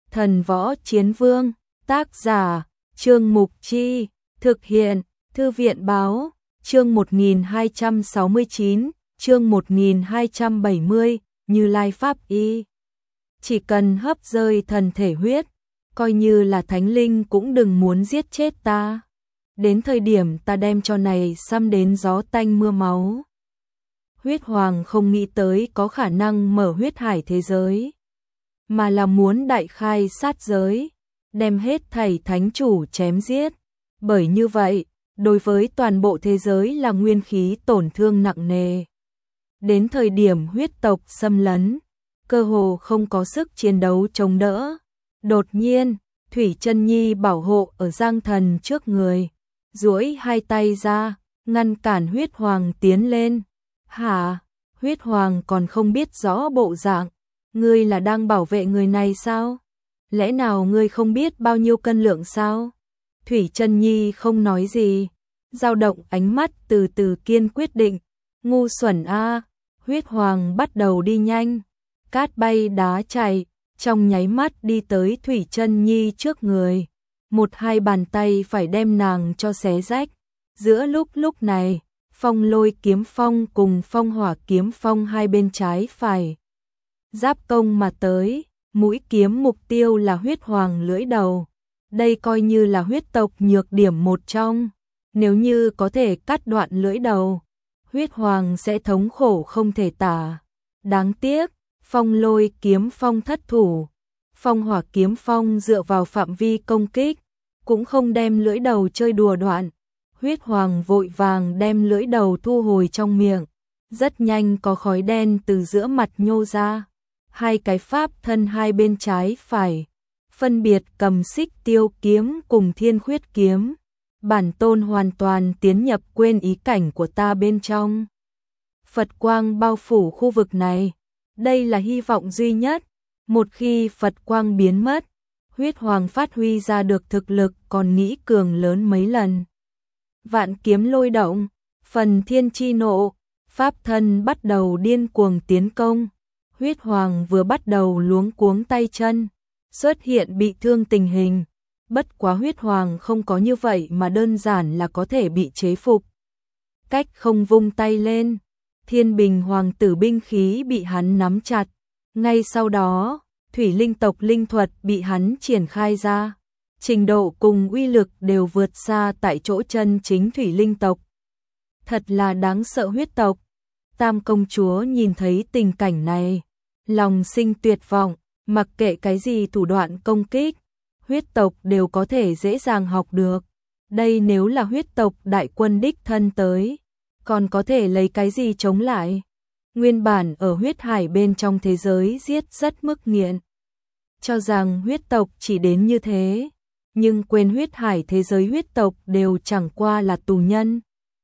Thần Võ Chiến Vương, tác giả, Trương Mục Chi, thực hiện, Thư viện Báo, chương 1269, chương 1270, Như Lai Pháp Y. Chỉ cần hấp rơi thần thể huyết, coi như là thánh linh cũng đừng muốn giết chết ta. Đến thời điểm ta đem cho này xăm đến gió tanh mưa máu. Huyết Hoàng không nghĩ tới có khả năng mở huyết hải thế giới, mà là muốn đại khai sát giới, đem hết thảy thánh chủ chém giết. Bởi như vậy, đối với toàn bộ thế giới là nguyên khí tổn thương nặng nề. Đến thời điểm huyết tộc xâm lấn, cơ hồ không có sức chiến đấu chống đỡ. Đột nhiên, Thủy Chân Nhi bảo hộ ở Giang Thần trước người, duỗi hai tay ra, ngăn cản Huyết Hoàng tiến lên. Hả? Huyết Hoàng còn không biết rõ bộ dạng, ngươi là đang bảo vệ người này sao? Lẽ nào ngươi không biết bao nhiêu cân lượng sao? Thủy Chân Nhi không nói gì, dao động ánh mắt từ từ kiên quyết định. Ngu xuẩn a! Huyết Hoàng bắt đầu đi nhanh, cát bay đá chạy, trong nháy mắt đi tới Thủy Chân Nhi trước người, một hai bàn tay phải đem nàng cho xé rách. Giữa lúc này, Phong Lôi kiếm phong cùng Phong Hỏa kiếm phong hai bên trái phải giáp công mà tới, mũi kiếm mục tiêu là Huyết Hoàng lưỡi đầu. Đây coi như là huyết tộc nhược điểm một trong, nếu như có thể cắt đoạn lưỡi đầu, Huyết Hoàng sẽ thống khổ không thể tả. Đáng tiếc, Phong Lôi kiếm phong thất thủ, Phong Hỏa kiếm phong dựa vào phạm vi công kích, cũng không đem lưỡi đầu chơi đùa đoạn. Huyết Hoàng vội vàng đem lưỡi đầu thu hồi trong miệng, rất nhanh có khói đen từ giữa mặt nhô ra. Hai cái pháp thân hai bên trái phải, phân biệt cầm Xích Tiêu kiếm cùng Thiên Khuyết kiếm. Bản tôn hoàn toàn tiến nhập quên ý cảnh của ta bên trong. Phật quang bao phủ khu vực này, đây là hy vọng duy nhất. Một khi Phật quang biến mất, Huyết Hoàng phát huy ra được thực lực còn nghĩ cường lớn mấy lần. Vạn kiếm lôi động, phần thiên chi nộ, pháp thân bắt đầu điên cuồng tiến công. Huyết Hoàng vừa bắt đầu luống cuống tay chân, xuất hiện bị thương tình hình. Bất quá Huyết Hoàng không có như vậy mà đơn giản là có thể bị chế phục. Cách không vung tay lên, Thiên Bình Hoàng tử binh khí bị hắn nắm chặt. Ngay sau đó, Thủy Linh tộc linh thuật bị hắn triển khai ra. Trình độ cùng uy lực đều vượt xa tại chỗ chân chính Thủy Linh tộc. Thật là đáng sợ huyết tộc. Tam công chúa nhìn thấy tình cảnh này, lòng sinh tuyệt vọng, mặc kệ cái gì thủ đoạn công kích, huyết tộc đều có thể dễ dàng học được. Đây nếu là huyết tộc đại quân đích thân tới, còn có thể lấy cái gì chống lại? Nguyên bản ở huyết hải bên trong thế giới giết rất mức nghiện, cho rằng huyết tộc chỉ đến như thế, nhưng quên huyết hải thế giới huyết tộc đều chẳng qua là tù nhân,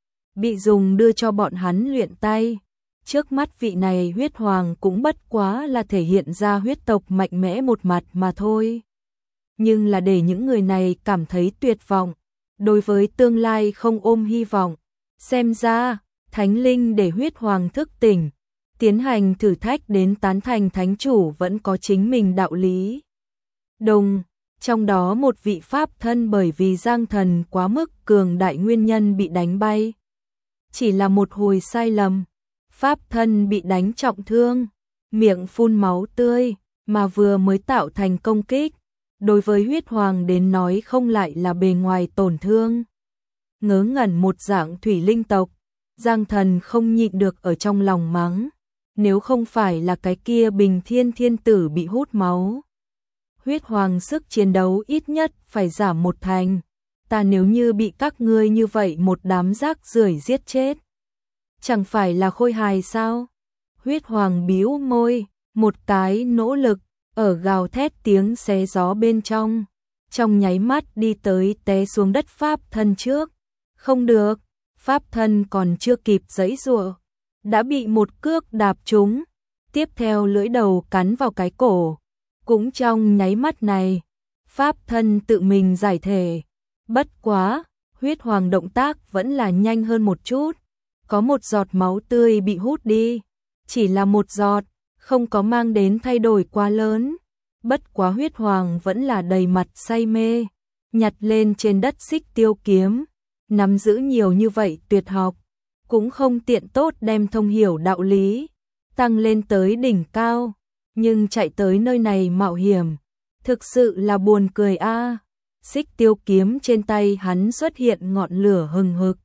bị dùng đưa cho bọn hắn luyện tay. Trước mắt vị này Huyết Hoàng cũng bất quá là thể hiện ra huyết tộc mạnh mẽ một mặt mà thôi. Nhưng là để những người này cảm thấy tuyệt vọng, đối với tương lai không ôm hy vọng. Xem ra, Thánh Linh để Huyết Hoàng thức tỉnh, tiến hành thử thách đến tán thành thánh chủ vẫn có chính mình đạo lý. Đồng, trong đó một vị pháp thân bởi vì Giang Thần quá mức cường đại nguyên nhân bị đánh bay. Chỉ là một hồi sai lầm, pháp thân bị đánh trọng thương, miệng phun máu tươi, mà vừa mới tạo thành công kích. Đối với Huyết Hoàng đến nói không lại là bề ngoài tổn thương. Ngớ ngẩn một dạng Thủy Linh tộc, Giang Thần không nhịn được ở trong lòng mắng. Nếu không phải là cái kia Bình Thiên Thiên Tử bị hút máu, Huyết Hoàng sức chiến đấu ít nhất phải giảm một thành. Ta nếu như bị các ngươi như vậy một đám rác rưởi giết chết, chẳng phải là khôi hài sao? Huyết Hoàng bĩu môi, một cái nỗ lực, ở gào thét tiếng xé gió bên trong nháy mắt đi tới té xuống đất pháp thân trước. Không được, pháp thân còn chưa kịp giãy giụa, đã bị một cước đạp trúng, tiếp theo lưỡi đầu cắn vào cái cổ. Cũng trong nháy mắt này, pháp thân tự mình giải thể. Bất quá, Huyết Hoàng động tác vẫn là nhanh hơn một chút, có một giọt máu tươi bị hút đi, chỉ là một giọt, không có mang đến thay đổi quá lớn. Bất quá huyết hoàng vẫn là đầy mặt say mê, nhặt lên trên đất xích tiêu kiếm, nắm giữ nhiều như vậy tuyệt học, cũng không tiện tốt đem thông hiểu đạo lý, tăng lên tới đỉnh cao, nhưng chạy tới nơi này mạo hiểm, thực sự là buồn cười a. Xích tiêu kiếm trên tay hắn xuất hiện ngọn lửa hừng hực.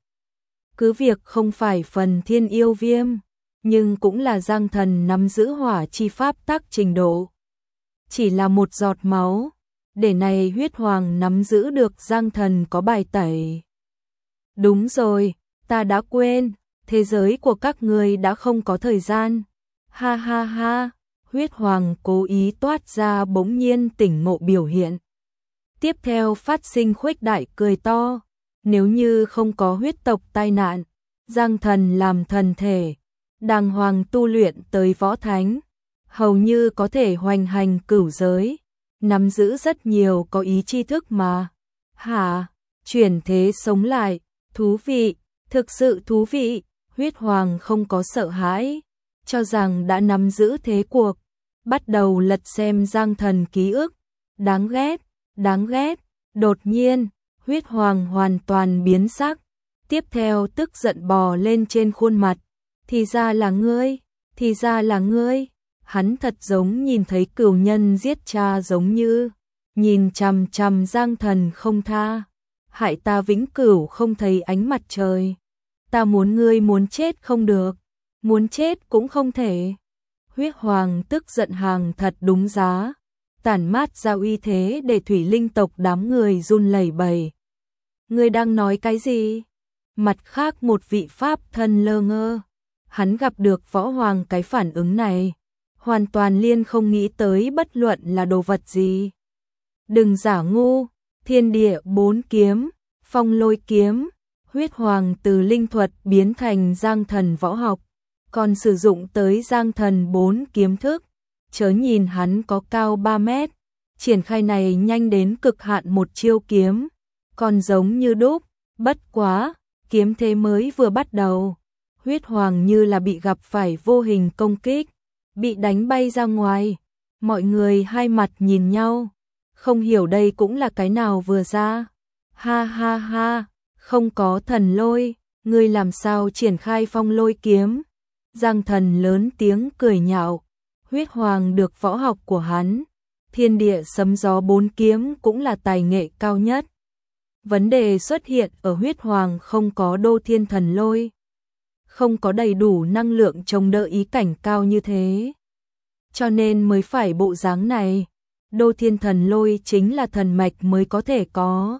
Cứ việc không phải phần thiên yêu viêm, nhưng cũng là Giang Thần nắm giữ hỏa chi pháp tắc trình độ. Chỉ là một giọt máu, để này huyết hoàng nắm giữ được Giang Thần có bài tẩy. Đúng rồi, ta đã quên, thế giới của các ngươi đã không có thời gian. Ha ha ha, huyết hoàng cố ý toát ra bỗng nhiên tỉnh ngộ biểu hiện. Tiếp theo phát sinh khuếch đại cười to, nếu như không có huyết tộc tai nạn, Giang Thần làm thần thể, đàng hoàng tu luyện tới võ thánh, hầu như có thể hoành hành cửu giới, nắm giữ rất nhiều có ý tri thức mà. Hả, chuyển thế sống lại, thú vị, thực sự thú vị, huyết hoàng không có sợ hãi, cho rằng đã nắm giữ thế cuộc, bắt đầu lật xem Giang Thần ký ức, đáng ghét, đáng ghét, đột nhiên, huyết hoàng hoàn toàn biến sắc, tiếp theo tức giận bò lên trên khuôn mặt, thì ra là ngươi, thì ra là ngươi, hắn thật giống nhìn thấy cửu nhân giết cha giống như, nhìn chằm chằm Giang Thần không tha, hại ta vĩnh cửu không thấy ánh mặt trời, ta muốn ngươi muốn chết không được, muốn chết cũng không thể. Huyết hoàng tức giận hàng thật đúng giá, tản mát ra uy thế để thủy linh tộc đám người run lẩy bẩy. Ngươi đang nói cái gì? Mặt khác một vị pháp thân lơ ngơ, hắn gặp được võ hoàng cái phản ứng này, hoàn toàn liên không nghĩ tới bất luận là đồ vật gì. Đừng giả ngu, thiên địa bốn kiếm, phong lôi kiếm, huyết hoàng từ linh thuật biến thành Giang Thần võ học, còn sử dụng tới Giang Thần 4 kiếm thức, chớ nhìn hắn có cao 3 mét, triển khai này nhanh đến cực hạn một chiêu kiếm, còn giống như đúc, bất quá, kiếm thế mới vừa bắt đầu, huyết hoàng như là bị gặp phải vô hình công kích, bị đánh bay ra ngoài, mọi người hai mặt nhìn nhau, không hiểu đây cũng là cái nào vừa ra, ha ha ha, không có thần lôi, ngươi làm sao triển khai phong lôi kiếm. Giang Thần lớn tiếng cười nhạo, huyết hoàng được võ học của hắn, thiên địa sấm gió 4 kiếm cũng là tài nghệ cao nhất. Vấn đề xuất hiện ở huyết hoàng không có đô thiên thần lôi, không có đầy đủ năng lượng chống đỡ ý cảnh cao như thế. Cho nên mới phải bộ dáng này, đô thiên thần lôi chính là thần mạch mới có thể có.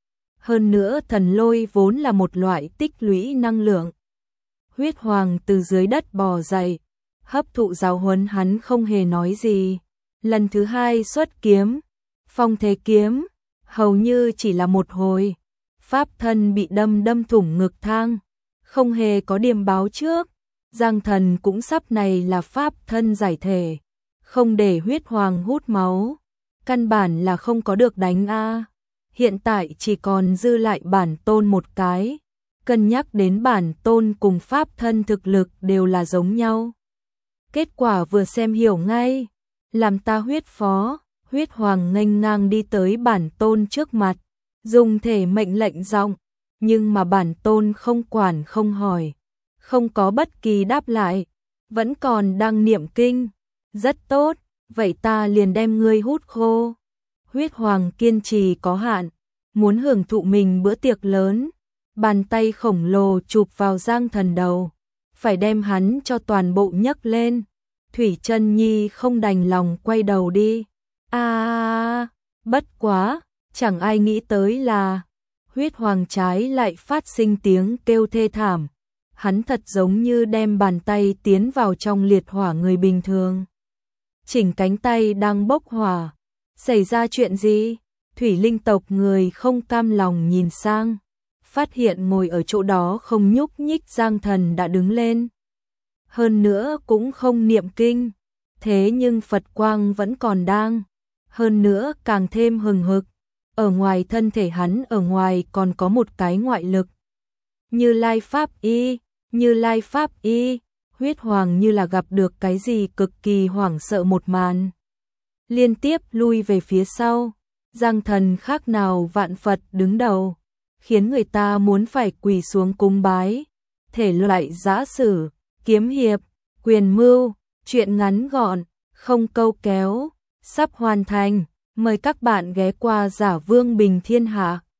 Hơn nữa thần lôi vốn là một loại tích lũy năng lượng. Huyết hoàng từ dưới đất bò dậy, hấp thụ giáo huấn hắn không hề nói gì. Lần thứ hai xuất kiếm, phong thế kiếm, hầu như chỉ là một hồi. Pháp thân bị đâm thủng ngực thang, không hề có điểm báo trước. Giang Thần cũng sắp này là pháp thân giải thể, không để huyết hoàng hút máu. Căn bản là không có được đánh a. Hiện tại chỉ còn dư lại bản tôn một cái. Cân nhắc đến bản tôn cùng pháp thân thực lực đều là giống nhau. Kết quả vừa xem hiểu ngay, làm ta huyết phó, huyết hoàng nghênh ngang đi tới bản tôn trước mặt, dùng thể mệnh lệnh giọng, nhưng mà bản tôn không quản không hỏi, không có bất kỳ đáp lại, vẫn còn đang niệm kinh, rất tốt, vậy ta liền đem ngươi hút khô. Huyết hoàng kiên trì có hạn, muốn hưởng thụ mình bữa tiệc lớn. Bàn tay khổng lồ chụp vào Giang Thần đầu, phải đem hắn cho toàn bộ nhấc lên. Thủy Chân Nhi không đành lòng quay đầu đi. Bất quá, chẳng ai nghĩ tới là huyết hoàng trái lại phát sinh tiếng kêu thê thảm. Hắn thật giống như đem bàn tay tiến vào trong liệt hỏa người bình thường. Chỉnh cánh tay đang bốc hỏa. Xảy ra chuyện gì? Thủy linh tộc người không cam lòng nhìn sang. Phát hiện ngồi ở chỗ đó không nhúc nhích Giang Thần đã đứng lên. Hơn nữa cũng không niệm kinh, thế nhưng Phật quang vẫn còn đang. Hơn nữa càng thêm hừng hực, ở ngoài thân thể hắn ở ngoài còn có một cái ngoại lực. Như Lai Pháp Y, Như Lai Pháp Y, huyết hoàng như là gặp được cái gì cực kỳ hoảng sợ một màn. liên tiếp lui về phía sau. Giang Thần khác nào vạn Phật đứng đầu, khiến người ta muốn phải quỳ xuống cúng bái. Thể loại giã sử, kiếm hiệp, quyền mưu, truyện ngắn gọn, không câu kéo, sắp hoàn thành. Mời các bạn ghé qua Giả Vương Bình Thiên Hạ.